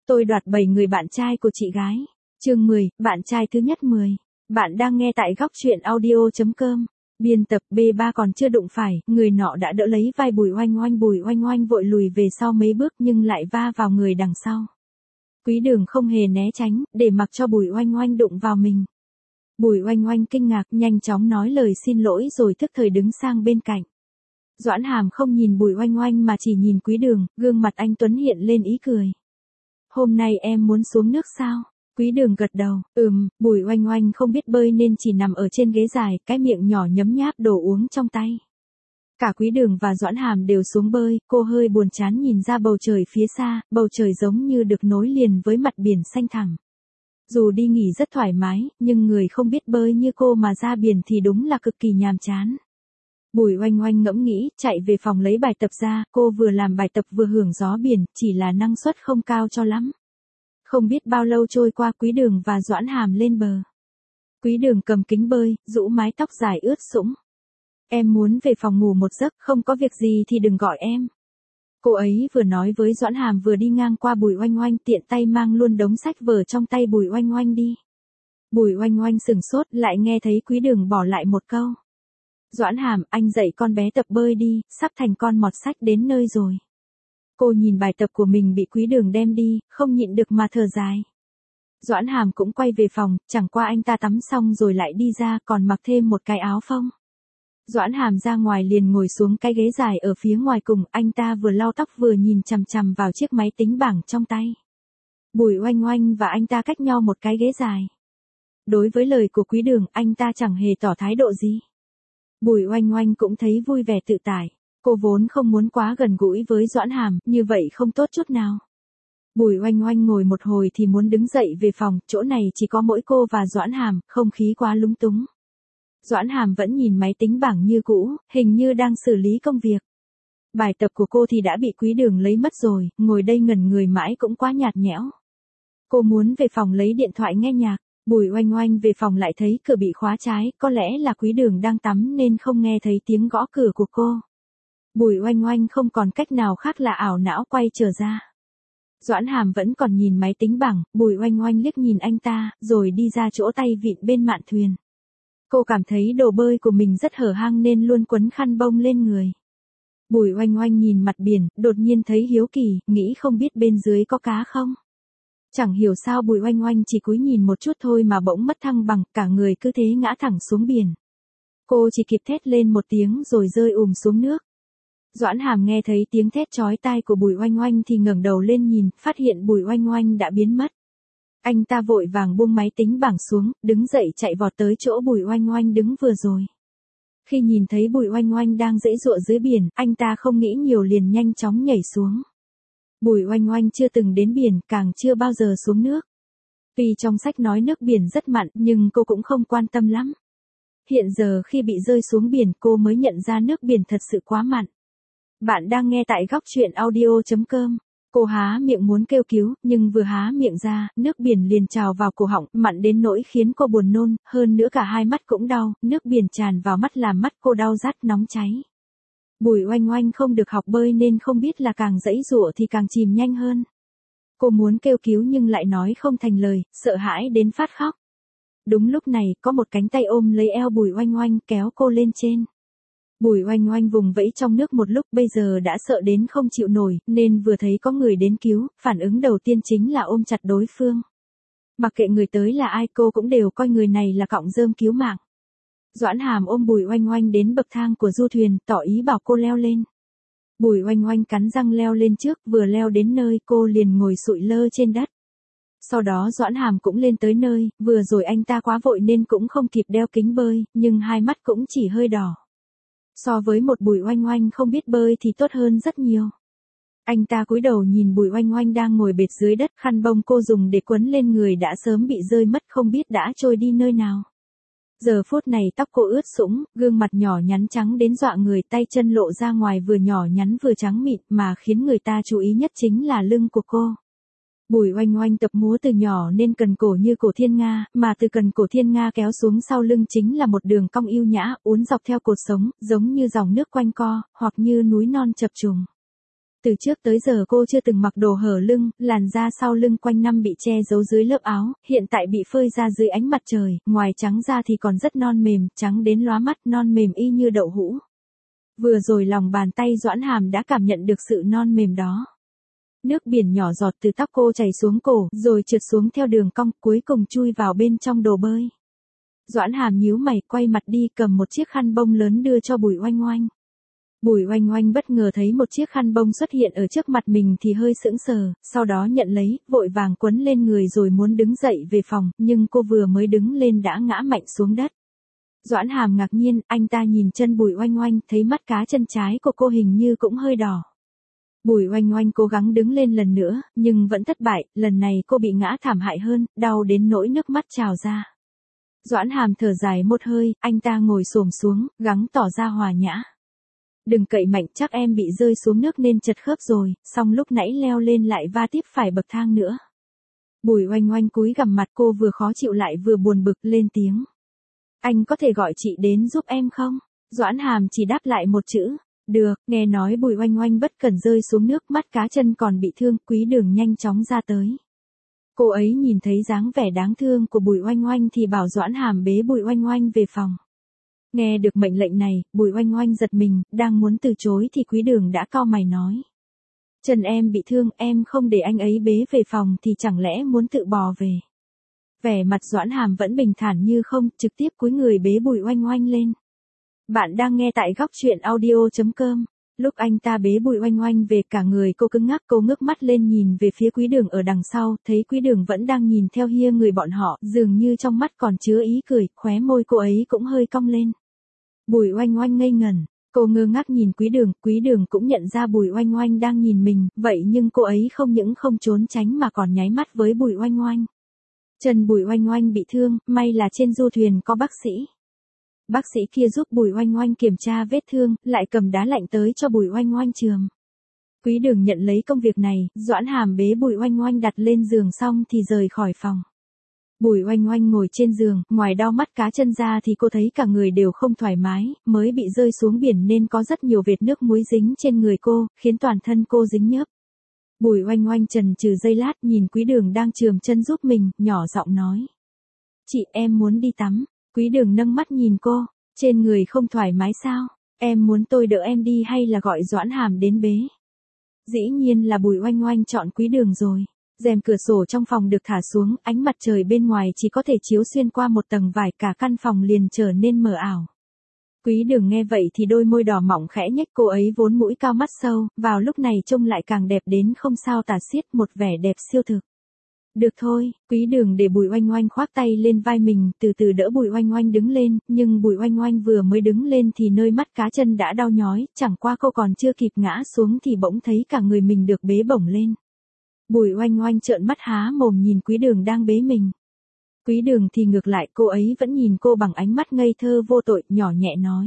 Tôi đoạt 7 người bạn trai của chị gái. Chương 10, bạn trai thứ nhất 10. Bạn đang nghe tại góc truyện audio.com. Biên tập B3 còn chưa đụng phải, người nọ đã đỡ lấy vai Bùi Oanh Oanh vội lùi về sau mấy bước nhưng lại va vào người đằng sau. Quý Đường không hề né tránh, để mặc cho Bùi Oanh Oanh đụng vào mình. Bùi Oanh Oanh kinh ngạc, nhanh chóng nói lời xin lỗi rồi thức thời đứng sang bên cạnh. Doãn Hàm không nhìn Bùi Oanh Oanh mà chỉ nhìn Quý Đường, gương mặt anh tuấn hiện lên ý cười. Hôm nay em muốn xuống nước sao? Quý Đường gật đầu, Bùi Oanh Oanh không biết bơi nên chỉ nằm ở trên ghế dài, cái miệng nhỏ nhấm nháp đồ uống trong tay. Cả Quý Đường và Doãn Hàm đều xuống bơi, cô hơi buồn chán nhìn ra bầu trời phía xa, bầu trời giống như được nối liền với mặt biển xanh thẳm. Dù đi nghỉ rất thoải mái, nhưng người không biết bơi như cô mà ra biển thì đúng là cực kỳ nhàm chán. Bùi Oanh Oanh ngẫm nghĩ, chạy về phòng lấy bài tập ra, cô vừa làm bài tập vừa hưởng gió biển, chỉ là năng suất không cao cho lắm. Không biết bao lâu trôi qua, Quý Đường và Doãn Hàm lên bờ. Quý Đường cầm kính bơi, rũ mái tóc dài ướt sũng. Em muốn về phòng ngủ một giấc, không có việc gì thì đừng gọi em. Cô ấy vừa nói với Doãn Hàm vừa đi ngang qua Bùi Oanh Oanh, tiện tay mang luôn đống sách vở trong tay Bùi Oanh Oanh đi. Bùi Oanh Oanh sửng sốt, lại nghe thấy Quý Đường bỏ lại một câu. Doãn Hàm, anh dạy con bé tập bơi đi, sắp thành con mọt sách đến nơi rồi. Cô nhìn bài tập của mình bị Quý Đường đem đi, không nhịn được mà thở dài. Doãn Hàm cũng quay về phòng, chẳng qua anh ta tắm xong rồi lại đi ra, còn mặc thêm một cái áo phông. Doãn Hàm ra ngoài liền ngồi xuống cái ghế dài ở phía ngoài cùng, anh ta vừa lau tóc vừa nhìn chằm chằm vào chiếc máy tính bảng trong tay. Bùi Oanh Oanh và anh ta cách nhau một cái ghế dài. Đối với lời của Quý Đường, anh ta chẳng hề tỏ thái độ gì. Bùi Oanh Oanh cũng thấy vui vẻ tự tại. Cô vốn không muốn quá gần gũi với Doãn Hàm, như vậy không tốt chút nào. Bùi Oanh Oanh ngồi một hồi thì muốn đứng dậy về phòng, chỗ này chỉ có mỗi cô và Doãn Hàm, không khí quá lúng túng. Doãn Hàm vẫn nhìn máy tính bảng như cũ, hình như đang xử lý công việc. Bài tập của cô thì đã bị Quý Đường lấy mất rồi, ngồi đây ngẩn người mãi cũng quá nhạt nhẽo. Cô muốn về phòng lấy điện thoại nghe nhạc. Bùi Oanh Oanh về phòng lại thấy cửa bị khóa trái, có lẽ là Quý Đường đang tắm nên không nghe thấy tiếng gõ cửa của cô. Bùi Oanh Oanh không còn cách nào khác là ảo não quay trở ra. Doãn Hàm vẫn còn nhìn máy tính bảng, Bùi Oanh Oanh liếc nhìn anh ta, rồi đi ra chỗ tay vịn bên mạn thuyền. Cô cảm thấy đồ bơi của mình rất hở hang nên luôn quấn khăn bông lên người. Bùi Oanh Oanh nhìn mặt biển, đột nhiên thấy hiếu kỳ, nghĩ không biết bên dưới có cá không. Chẳng hiểu sao Bùi Oanh Oanh chỉ cúi nhìn một chút thôi mà bỗng mất thăng bằng, cả người cứ thế ngã thẳng xuống biển. Cô chỉ kịp thét lên một tiếng rồi rơi xuống nước. Doãn Hàm nghe thấy tiếng thét chói tai của Bùi Oanh Oanh thì ngẩng đầu lên nhìn, phát hiện Bùi Oanh Oanh đã biến mất. Anh ta vội vàng buông máy tính bảng xuống, đứng dậy chạy vọt tới chỗ Bùi Oanh Oanh đứng vừa rồi. Khi nhìn thấy Bùi Oanh Oanh đang giãy giụa dưới biển, anh ta không nghĩ nhiều liền nhanh chóng nhảy xuống. Bùi Oanh Oanh chưa từng đến biển, càng chưa bao giờ xuống nước. Tuy trong sách nói nước biển rất mặn, nhưng cô cũng không quan tâm lắm. Hiện giờ khi bị rơi xuống biển, cô mới nhận ra nước biển thật sự quá mặn. Bạn đang nghe tại góc truyện audio.com. Cô há miệng muốn kêu cứu, nhưng vừa há miệng ra, nước biển liền trào vào cổ họng, mặn đến nỗi khiến cô buồn nôn, hơn nữa cả hai mắt cũng đau, nước biển tràn vào mắt làm mắt cô đau rát nóng cháy. Bùi Oanh Oanh không được học bơi nên không biết là càng giãy giụa thì càng chìm nhanh hơn. Cô muốn kêu cứu nhưng lại nói không thành lời, sợ hãi đến phát khóc. Đúng lúc này, có một cánh tay ôm lấy eo Bùi Oanh Oanh kéo cô lên trên. Bùi Oanh Oanh vùng vẫy trong nước một lúc, bây giờ đã sợ đến không chịu nổi, nên vừa thấy có người đến cứu, phản ứng đầu tiên chính là ôm chặt đối phương. Mặc kệ người tới là ai, cô cũng đều coi người này là cọng rơm cứu mạng. Doãn Hàm ôm Bùi Oanh Oanh đến bậc thang của du thuyền, tỏ ý bảo cô leo lên. Bùi Oanh Oanh cắn răng leo lên trước, vừa leo đến nơi cô liền ngồi sụi lơ trên đất. Sau đó Doãn Hàm cũng lên tới nơi, vừa rồi anh ta quá vội nên cũng không kịp đeo kính bơi, nhưng hai mắt cũng chỉ hơi đỏ. So với một Bùi Oanh Oanh không biết bơi thì tốt hơn rất nhiều. Anh ta cúi đầu nhìn Bùi Oanh Oanh đang ngồi bệt dưới đất, khăn bông cô dùng để quấn lên người đã sớm bị rơi mất, không biết đã trôi đi nơi nào. Giờ phút này tóc cô ướt sũng, gương mặt nhỏ nhắn trắng đến dọa người, tay chân lộ ra ngoài vừa nhỏ nhắn vừa trắng mịn, mà khiến người ta chú ý nhất chính là lưng của cô. Bùi Oanh Oanh tập múa từ nhỏ nên cần cổ như cổ thiên nga, mà từ cần cổ thiên nga kéo xuống sau lưng chính là một đường cong yêu nhã, uốn dọc theo cột sống, giống như dòng nước quanh co, hoặc như núi non chập trùng. Từ trước tới giờ cô chưa từng mặc đồ hở lưng, làn da sau lưng quanh năm bị che giấu dưới lớp áo, hiện tại bị phơi ra dưới ánh mặt trời, ngoài trắng da thì còn rất non mềm, trắng đến lóa mắt, non mềm y như đậu hũ. Vừa rồi lòng bàn tay Doãn Hàm đã cảm nhận được sự non mềm đó. Nước biển nhỏ giọt từ tóc cô chảy xuống cổ, rồi trượt xuống theo đường cong, cuối cùng chui vào bên trong đồ bơi. Doãn Hàm nhíu mày, quay mặt đi, cầm một chiếc khăn bông lớn đưa cho Bùi Oanh Oanh. Bùi Oanh Oanh bất ngờ thấy một chiếc khăn bông xuất hiện ở trước mặt mình thì hơi sững sờ, sau đó nhận lấy, vội vàng quấn lên người rồi muốn đứng dậy về phòng, nhưng cô vừa mới đứng lên đã ngã mạnh xuống đất. Doãn Hàm ngạc nhiên, anh ta nhìn chân Bùi Oanh Oanh, thấy mắt cá chân trái của cô hình như cũng hơi đỏ. Bùi Oanh Oanh cố gắng đứng lên lần nữa, nhưng vẫn thất bại, lần này cô bị ngã thảm hại hơn, đau đến nỗi nước mắt trào ra. Doãn Hàm thở dài một hơi, anh ta ngồi xổm xuống, gắng tỏ ra hòa nhã. Đừng cậy mạnh, chắc em bị rơi xuống nước nên chật khớp rồi, xong lúc nãy leo lên lại va tiếp phải bậc thang nữa. Bùi Oanh Oanh cúi gằm mặt, cô vừa khó chịu lại vừa buồn bực, lên tiếng. Anh có thể gọi chị đến giúp em không? Doãn Hàm chỉ đáp lại một chữ. Được, nghe nói Bùi Oanh Oanh bất cẩn rơi xuống nước, mắt cá chân còn bị thương, Quý Đường nhanh chóng ra tới. Cô ấy nhìn thấy dáng vẻ đáng thương của Bùi Oanh Oanh thì bảo Doãn Hàm bế Bùi Oanh Oanh về phòng. Nghe được mệnh lệnh này, Bùi Oanh Oanh giật mình, đang muốn từ chối thì Quý Đường đã cau mày nói. Chân em bị thương, em không để anh ấy bế về phòng thì chẳng lẽ muốn tự bò về. Vẻ mặt Doãn Hàm vẫn bình thản như không, trực tiếp cúi người bế Bùi Oanh Oanh lên. Bạn đang nghe tại góc truyện audio.com. Lúc anh ta bế Bùi Oanh Oanh về, cả người cô cứng ngắc, cô ngước mắt lên nhìn về phía Quý Đường ở đằng sau, thấy Quý Đường vẫn đang nhìn theo hia người bọn họ, dường như trong mắt còn chứa ý cười, khóe môi cô ấy cũng hơi cong lên. Bùi Oanh Oanh ngây ngẩn, cô ngơ ngác nhìn Quý Đường cũng nhận ra Bùi Oanh Oanh đang nhìn mình, vậy nhưng cô ấy không những không trốn tránh mà còn nháy mắt với Bùi Oanh Oanh. Chân Bùi Oanh Oanh bị thương, may là trên du thuyền có bác sĩ. Bác sĩ kia giúp Bùi Oanh Oanh kiểm tra vết thương, lại cầm đá lạnh tới cho Bùi Oanh Oanh chườm. Quý Đường nhận lấy công việc này, Doãn Hàm bế Bùi Oanh Oanh đặt lên giường xong thì rời khỏi phòng. Bùi Oanh Oanh ngồi trên giường, ngoài đau mắt cá chân ra thì cô thấy cả người đều không thoải mái, mới bị rơi xuống biển nên có rất nhiều vệt nước muối dính trên người cô, khiến toàn thân cô dính nhớp. Bùi Oanh Oanh chần chừ giây lát, nhìn Quý Đường đang chườm chân giúp mình, nhỏ giọng nói. Chị, em muốn đi tắm. Quý Đường nâng mắt nhìn cô, trên người không thoải mái sao? Em muốn tôi đỡ em đi hay là gọi Doãn Hàm đến bế? Dĩ nhiên là Bùi Oanh Oanh chọn Quý Đường rồi. Rèm cửa sổ trong phòng được thả xuống, ánh mặt trời bên ngoài chỉ có thể chiếu xuyên qua một tầng vải, cả căn phòng liền trở nên mờ ảo. Quý Đường nghe vậy thì đôi môi đỏ mọng khẽ nhếch, cô ấy vốn mũi cao mắt sâu, vào lúc này trông lại càng đẹp đến không sao tả xiết, một vẻ đẹp siêu thực. Được thôi, Quý Đường để Bùi Oanh Oanh khoác tay lên vai mình, từ từ đỡ Bùi Oanh Oanh đứng lên, nhưng Bùi Oanh Oanh vừa mới đứng lên thì nơi mắt cá chân đã đau nhói, chẳng qua cô còn chưa kịp ngã xuống thì bỗng thấy cả người mình được bế bổng lên. Bùi Oanh Oanh trợn mắt há mồm nhìn Quý Đường đang bế mình. Quý Đường thì ngược lại, cô ấy vẫn nhìn cô bằng ánh mắt ngây thơ vô tội, nhỏ nhẹ nói.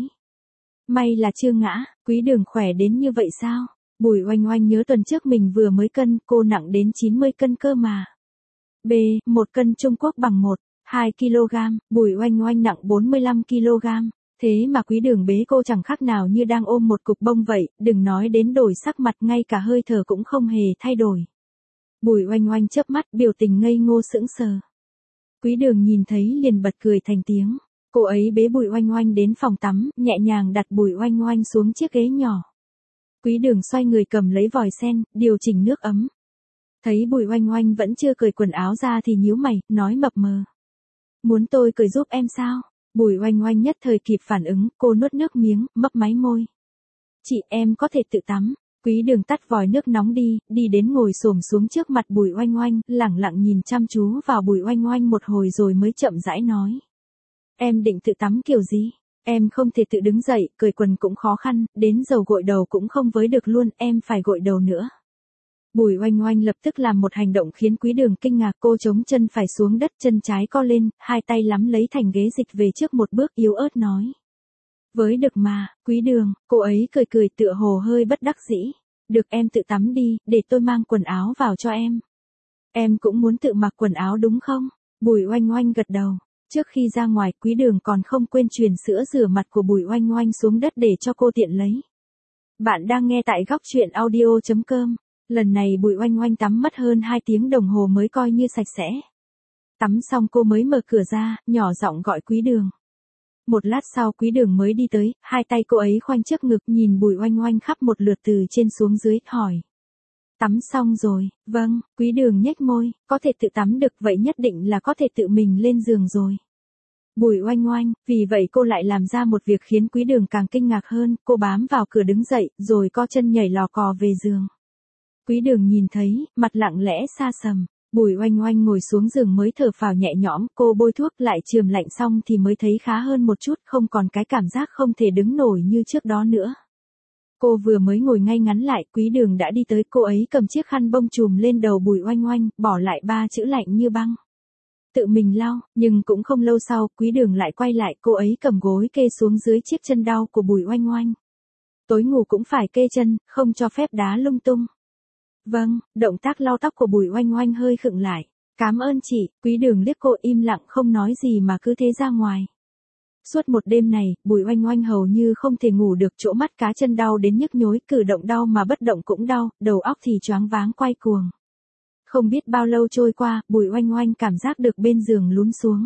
May là chưa ngã, Quý Đường khỏe đến như vậy sao? Bùi Oanh Oanh nhớ tuần trước mình vừa mới cân, cô nặng đến 90 cân cơ mà. B, 1 cân Trung Quốc bằng 2 kg, Bùi Oanh Oanh nặng 45 kg. Thế mà Quý Đường bế cô chẳng khác nào như đang ôm một cục bông vậy, đừng nói đến đổi sắc mặt, ngay cả hơi thở cũng không hề thay đổi. Bùi Oanh Oanh chớp mắt, biểu tình ngây ngô sững sờ. Quý Đường nhìn thấy liền bật cười thành tiếng. Cô ấy bế Bùi Oanh Oanh đến phòng tắm, nhẹ nhàng đặt Bùi Oanh Oanh xuống chiếc ghế nhỏ. Quý Đường xoay người cầm lấy vòi sen, điều chỉnh nước ấm. Thấy Bùi Oanh Oanh vẫn chưa cởi quần áo ra thì nhíu mày, nói mập mờ. Muốn tôi cởi giúp em sao? Bùi Oanh Oanh nhất thời kịp phản ứng, cô nuốt nước miếng, mấp máy môi. Chị, em có thể tự tắm. Quý Đường tắt vòi nước nóng đi đến ngồi xổm xuống trước mặt Bùi Oanh Oanh, lẳng lặng nhìn chăm chú vào Bùi Oanh Oanh một hồi rồi mới chậm rãi nói. Em định tự tắm kiểu gì? Em không thể tự đứng dậy, cởi quần cũng khó khăn, đến dầu gội đầu cũng không với được luôn, em phải gội đầu nữa. Bùi Oanh Oanh lập tức làm một hành động khiến Quý Đường kinh ngạc, cô chống chân phải xuống đất, chân trái co lên, hai tay nắm lấy thành ghế dịch về trước một bước, yếu ớt nói. Với được mà, Quý Đường, cô ấy cười cười tựa hồ hơi bất đắc dĩ. Được, em tự tắm đi, để tôi mang quần áo vào cho em. Em cũng muốn tự mặc quần áo đúng không? Bùi Oanh Oanh gật đầu. Trước khi ra ngoài, Quý Đường còn không quên truyền sữa rửa mặt của Bùi Oanh Oanh xuống đất để cho cô tiện lấy. Bạn đang nghe tại góc chuyện audio.com. Lần này Bùi Oanh Oanh tắm mất hơn 2 tiếng đồng hồ mới coi như sạch sẽ. Tắm xong cô mới mở cửa ra, nhỏ giọng gọi Quý Đường. Một lát sau Quý Đường mới đi tới, hai tay cô ấy khoanh trước ngực nhìn Bùi Oanh Oanh khắp một lượt từ trên xuống dưới, hỏi. Tắm xong rồi, vâng, Quý Đường nhếch môi, có thể tự tắm được vậy nhất định là có thể tự mình lên giường rồi. Bùi Oanh Oanh, vì vậy cô lại làm ra một việc khiến Quý Đường càng kinh ngạc hơn, cô bám vào cửa đứng dậy, rồi co chân nhảy lò cò về giường. Quý Đường nhìn thấy, mặt lặng lẽ xa sầm, Bùi Oanh Oanh ngồi xuống giường mới thở phào nhẹ nhõm, cô bôi thuốc lại chườm lạnh xong thì mới thấy khá hơn một chút, không còn cái cảm giác không thể đứng nổi như trước đó nữa. Cô vừa mới ngồi ngay ngắn lại, Quý Đường đã đi tới, cô ấy cầm chiếc khăn bông trùm lên đầu Bùi Oanh Oanh, bỏ lại 3 chữ lạnh như băng. Tự mình lau, nhưng cũng không lâu sau, Quý Đường lại quay lại, cô ấy cầm gối kê xuống dưới chiếc chân đau của Bùi Oanh Oanh. Tối ngủ cũng phải kê chân, không cho phép đá lung tung. Vâng, động tác lau tóc của Bùi Oanh Oanh hơi khựng lại. Cảm ơn chị, Quý Đường liếc cô im lặng không nói gì mà cứ thế ra ngoài. Suốt một đêm này, Bùi Oanh Oanh hầu như không thể ngủ được, chỗ mắt cá chân đau đến nhức nhối, cử động đau mà bất động cũng đau, đầu óc thì choáng váng quay cuồng. Không biết bao lâu trôi qua, Bùi Oanh Oanh cảm giác được bên giường lún xuống.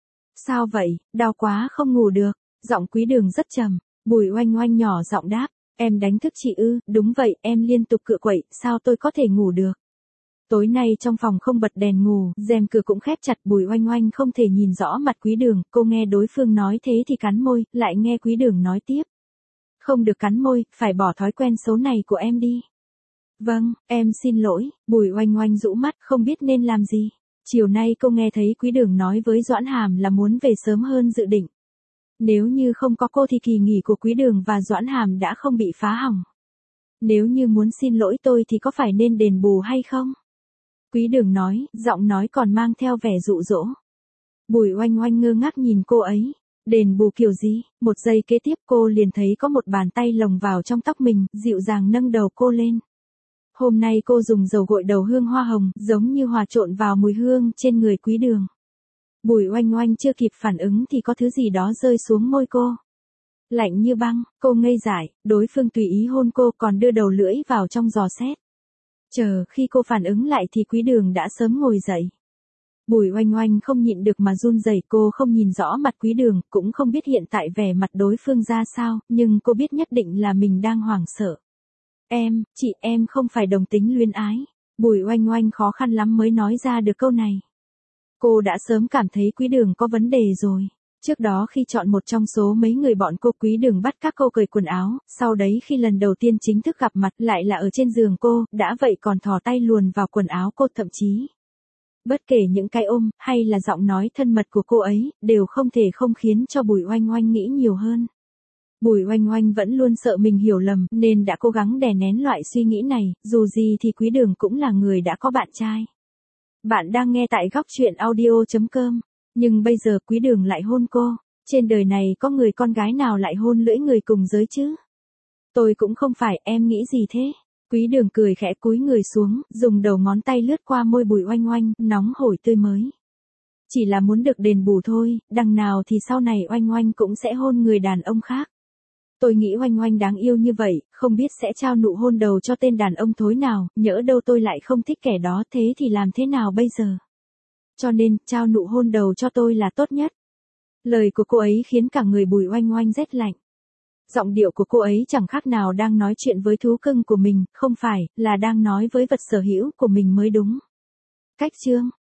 Sao vậy, đau quá không ngủ được, giọng Quý Đường rất trầm. Bùi Oanh Oanh nhỏ giọng đáp, em đánh thức chị ư? Đúng vậy, em liên tục cựa quậy, sao tôi có thể ngủ được. Tối nay trong phòng không bật đèn ngủ, rèm cửa cũng khép chặt, Bùi Oanh Oanh không thể nhìn rõ mặt Quý Đường, cô nghe đối phương nói thế thì cắn môi, lại nghe Quý Đường nói tiếp. Không được cắn môi, phải bỏ thói quen xấu này của em đi. Vâng, em xin lỗi, Bùi Oanh Oanh rũ mắt, không biết nên làm gì. Chiều nay cô nghe thấy Quý Đường nói với Doãn Hàm là muốn về sớm hơn dự định. Nếu như không có cô thì kỳ nghỉ của Quý Đường và Doãn Hàm đã không bị phá hỏng. Nếu như muốn xin lỗi tôi thì có phải nên đền bù hay không? Quý Đường nói, giọng nói còn mang theo vẻ dụ dỗ. Bùi Oanh Oanh ngơ ngác nhìn cô ấy. Đền bù kiểu gì? Một giây kế tiếp cô liền thấy có một bàn tay lồng vào trong tóc mình, dịu dàng nâng đầu cô lên. Hôm nay cô dùng dầu gội đầu hương hoa hồng, giống như hòa trộn vào mùi hương trên người Quý Đường. Bùi Oanh Oanh chưa kịp phản ứng thì có thứ gì đó rơi xuống môi cô. Lạnh như băng, cô ngây dại, đối phương tùy ý hôn cô còn đưa đầu lưỡi vào trong giò xét. Chờ khi cô phản ứng lại thì Quý Đường đã sớm ngồi dậy. Bùi Oanh Oanh không nhịn được mà run rẩy, cô không nhìn rõ mặt Quý Đường, cũng không biết hiện tại vẻ mặt đối phương ra sao, nhưng cô biết nhất định là mình đang hoảng sợ. Chị em không phải đồng tính luyến ái. Bùi Oanh Oanh khó khăn lắm mới nói ra được câu này. Cô đã sớm cảm thấy Quý Đường có vấn đề rồi. Trước đó khi chọn một trong số mấy người bọn cô, Quý Đường bắt các cô cởi quần áo, sau đấy khi lần đầu tiên chính thức gặp mặt lại là ở trên giường cô, đã vậy còn thò tay luồn vào quần áo cô, thậm chí. Bất kể những cái ôm, hay là giọng nói thân mật của cô ấy, đều không thể không khiến cho Bùi Oanh Oanh nghĩ nhiều hơn. Bùi Oanh Oanh vẫn luôn sợ mình hiểu lầm, nên đã cố gắng đè nén loại suy nghĩ này, dù gì thì Quý Đường cũng là người đã có bạn trai. Bạn đang nghe tại góc chuyện audio.com, nhưng bây giờ Quý Đường lại hôn cô, trên đời này có người con gái nào lại hôn lưỡi người cùng giới chứ? Tôi cũng không phải, em nghĩ gì thế? Quý Đường cười khẽ cúi người xuống, dùng đầu ngón tay lướt qua môi Bùi Oanh Oanh, nóng hổi tươi mới. Chỉ là muốn được đền bù thôi, đằng nào thì sau này Oanh Oanh cũng sẽ hôn người đàn ông khác. Tôi nghĩ Oanh Oanh đáng yêu như vậy, không biết sẽ trao nụ hôn đầu cho tên đàn ông thối nào, nhỡ đâu tôi lại không thích kẻ đó, thế thì làm thế nào bây giờ? Cho nên, trao nụ hôn đầu cho tôi là tốt nhất. Lời của cô ấy khiến cả người Bùi Oanh Oanh rét lạnh. Giọng điệu của cô ấy chẳng khác nào đang nói chuyện với thú cưng của mình, không phải, là đang nói với vật sở hữu của mình mới đúng. Cách chương